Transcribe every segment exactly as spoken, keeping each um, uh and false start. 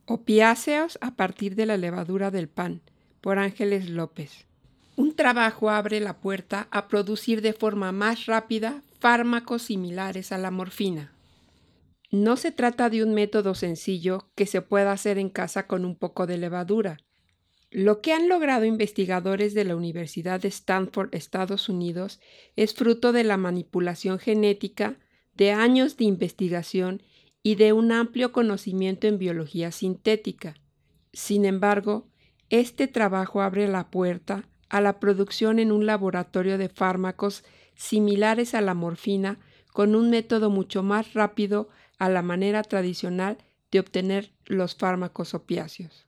Opiáceos a partir de la levadura del pan, por Ángeles López. Un trabajo abre la puerta a producir de forma más rápida fármacos similares a la morfina. No se trata de un método sencillo que se pueda hacer en casa con un poco de levadura. Lo que han logrado investigadores de la Universidad de Stanford, Estados Unidos, es fruto de la manipulación genética, de años de investigación y de un amplio conocimiento en biología sintética. Sin embargo, este trabajo abre la puerta a la producción en un laboratorio de fármacos similares a la morfina con un método mucho más rápido a la manera tradicional de obtener los fármacos opiáceos.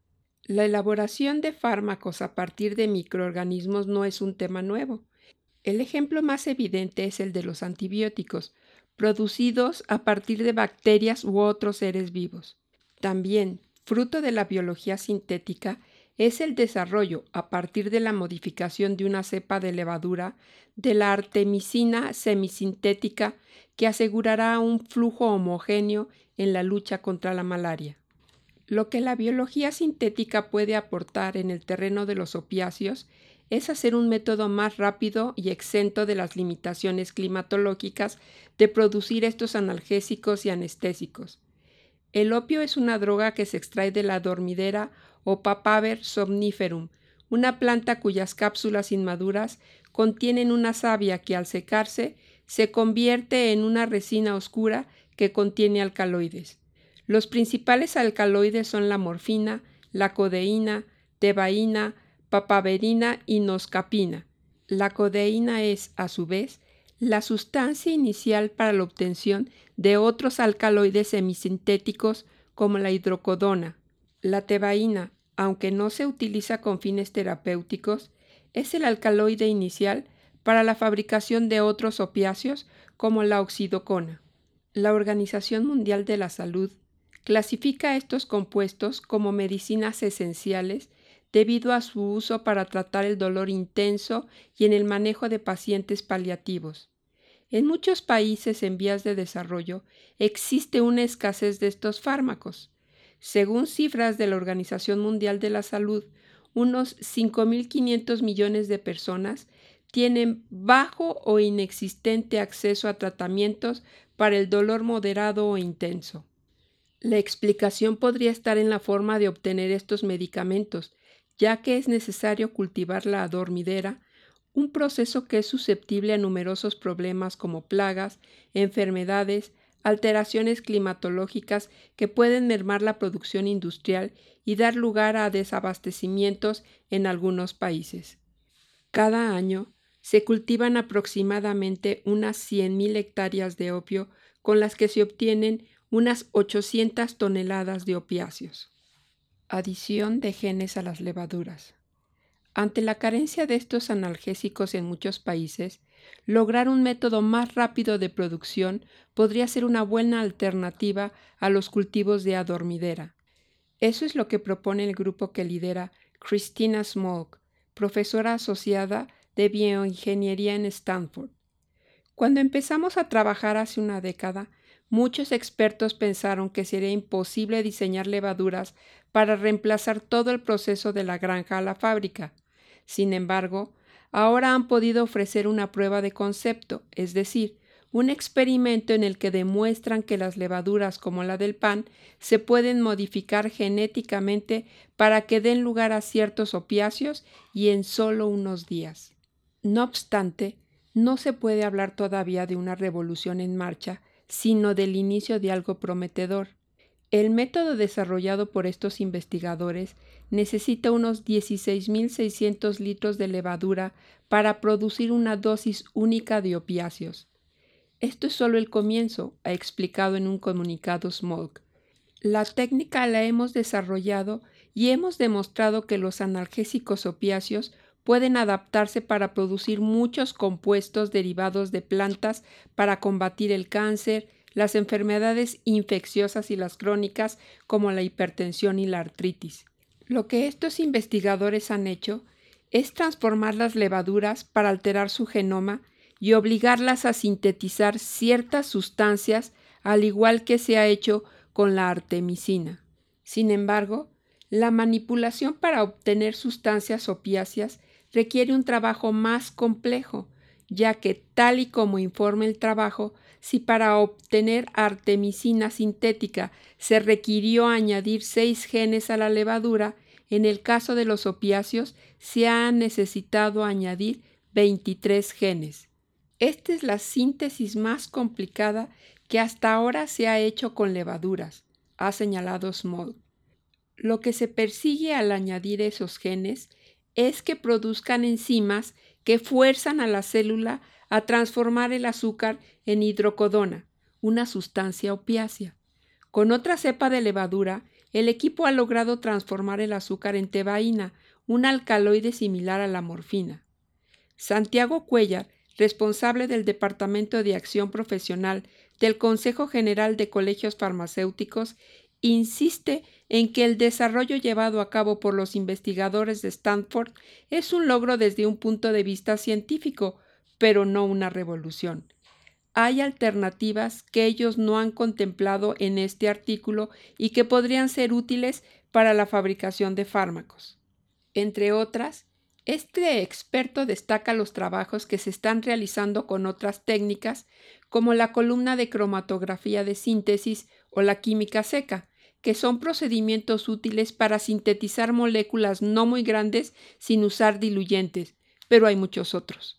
La elaboración de fármacos a partir de microorganismos no es un tema nuevo. El ejemplo más evidente es el de los antibióticos, producidos a partir de bacterias u otros seres vivos. También, fruto de la biología sintética, es el desarrollo, a partir de la modificación de una cepa de levadura, de la artemisina semisintética que asegurará un flujo homogéneo en la lucha contra la malaria. Lo que la biología sintética puede aportar en el terreno de los opiáceos es hacer un método más rápido y exento de las limitaciones climatológicas de producir estos analgésicos y anestésicos. El opio es una droga que se extrae de la dormidera o Papaver somniferum, una planta cuyas cápsulas inmaduras contienen una savia que al secarse se convierte en una resina oscura que contiene alcaloides. Los principales alcaloides son la morfina, la codeína, tebaína, papaverina y noscapina. La codeína es, a su vez, la sustancia inicial para la obtención de otros alcaloides semisintéticos como la hidrocodona. La tebaína, aunque no se utiliza con fines terapéuticos, es el alcaloide inicial para la fabricación de otros opiáceos como la oxidocona. La Organización Mundial de la Salud clasifica estos compuestos como medicinas esenciales debido a su uso para tratar el dolor intenso y en el manejo de pacientes paliativos. En muchos países en vías de desarrollo existe una escasez de estos fármacos. Según cifras de la Organización Mundial de la Salud, unos cinco mil quinientos millones de personas tienen bajo o inexistente acceso a tratamientos para el dolor moderado o intenso. La explicación podría estar en la forma de obtener estos medicamentos, ya que es necesario cultivar la adormidera, un proceso que es susceptible a numerosos problemas como plagas, enfermedades, alteraciones climatológicas que pueden mermar la producción industrial y dar lugar a desabastecimientos en algunos países. Cada año se cultivan aproximadamente unas cien mil hectáreas de opio con las que se obtienen unas ochocientas toneladas de opiáceos. Adición de genes a las levaduras. Ante la carencia de estos analgésicos en muchos países, lograr un método más rápido de producción podría ser una buena alternativa a los cultivos de adormidera. Eso es lo que propone el grupo que lidera Christina Smolk, profesora asociada de bioingeniería en Stanford. Cuando empezamos a trabajar hace una década, muchos expertos pensaron que sería imposible diseñar levaduras para reemplazar todo el proceso de la granja a la fábrica. Sin embargo, ahora han podido ofrecer una prueba de concepto, es decir, un experimento en el que demuestran que las levaduras como la del pan se pueden modificar genéticamente para que den lugar a ciertos opiáceos y en solo unos días. No obstante, no se puede hablar todavía de una revolución en marcha, sino del inicio de algo prometedor. El método desarrollado por estos investigadores necesita unos dieciséis mil seiscientos litros de levadura para producir una dosis única de opiáceos. Esto es solo el comienzo, ha explicado en un comunicado Smolk. La técnica la hemos desarrollado y hemos demostrado que los analgésicos opiáceos pueden adaptarse para producir muchos compuestos derivados de plantas para combatir el cáncer, las enfermedades infecciosas y las crónicas como la hipertensión y la artritis. Lo que estos investigadores han hecho es transformar las levaduras para alterar su genoma y obligarlas a sintetizar ciertas sustancias, al igual que se ha hecho con la artemisina. Sin embargo, la manipulación para obtener sustancias opiáceas requiere un trabajo más complejo, ya que, tal y como informa el trabajo, si para obtener artemisina sintética se requirió añadir seis genes a la levadura, en el caso de los opiáceos se ha necesitado añadir veintitrés genes. Esta es la síntesis más complicada que hasta ahora se ha hecho con levaduras, ha señalado Small. Lo que se persigue al añadir esos genes es que produzcan enzimas que fuerzan a la célula a transformar el azúcar en hidrocodona, una sustancia opiácea. Con otra cepa de levadura, el equipo ha logrado transformar el azúcar en tebaína, un alcaloide similar a la morfina. Santiago Cuellar, responsable del Departamento de Acción Profesional del Consejo General de Colegios Farmacéuticos, insiste en que el desarrollo llevado a cabo por los investigadores de Stanford es un logro desde un punto de vista científico, pero no una revolución. Hay alternativas que ellos no han contemplado en este artículo y que podrían ser útiles para la fabricación de fármacos. Entre otras, este experto destaca los trabajos que se están realizando con otras técnicas, como la columna de cromatografía de síntesis o la química seca, que son procedimientos útiles para sintetizar moléculas no muy grandes sin usar diluyentes, pero hay muchos otros.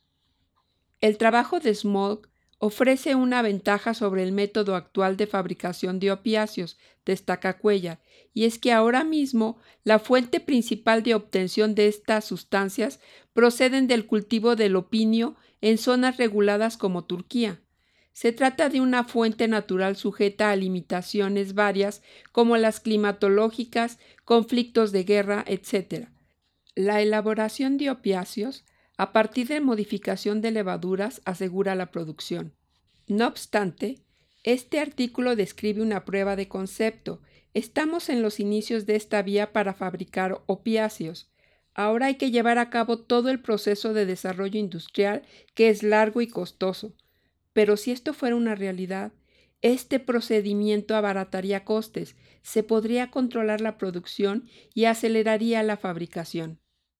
El trabajo de Small ofrece una ventaja sobre el método actual de fabricación de opiáceos, destaca Cuellar, y es que ahora mismo la fuente principal de obtención de estas sustancias proceden del cultivo del opinio en zonas reguladas como Turquía. Se trata de una fuente natural sujeta a limitaciones varias como las climatológicas, conflictos de guerra, etcétera. La elaboración de opiáceos a partir de modificación de levaduras asegura la producción. No obstante, este artículo describe una prueba de concepto. Estamos en los inicios de esta vía para fabricar opiáceos. Ahora hay que llevar a cabo todo el proceso de desarrollo industrial, que es largo y costoso. Pero si esto fuera una realidad, este procedimiento abarataría costes, se podría controlar la producción y aceleraría la fabricación.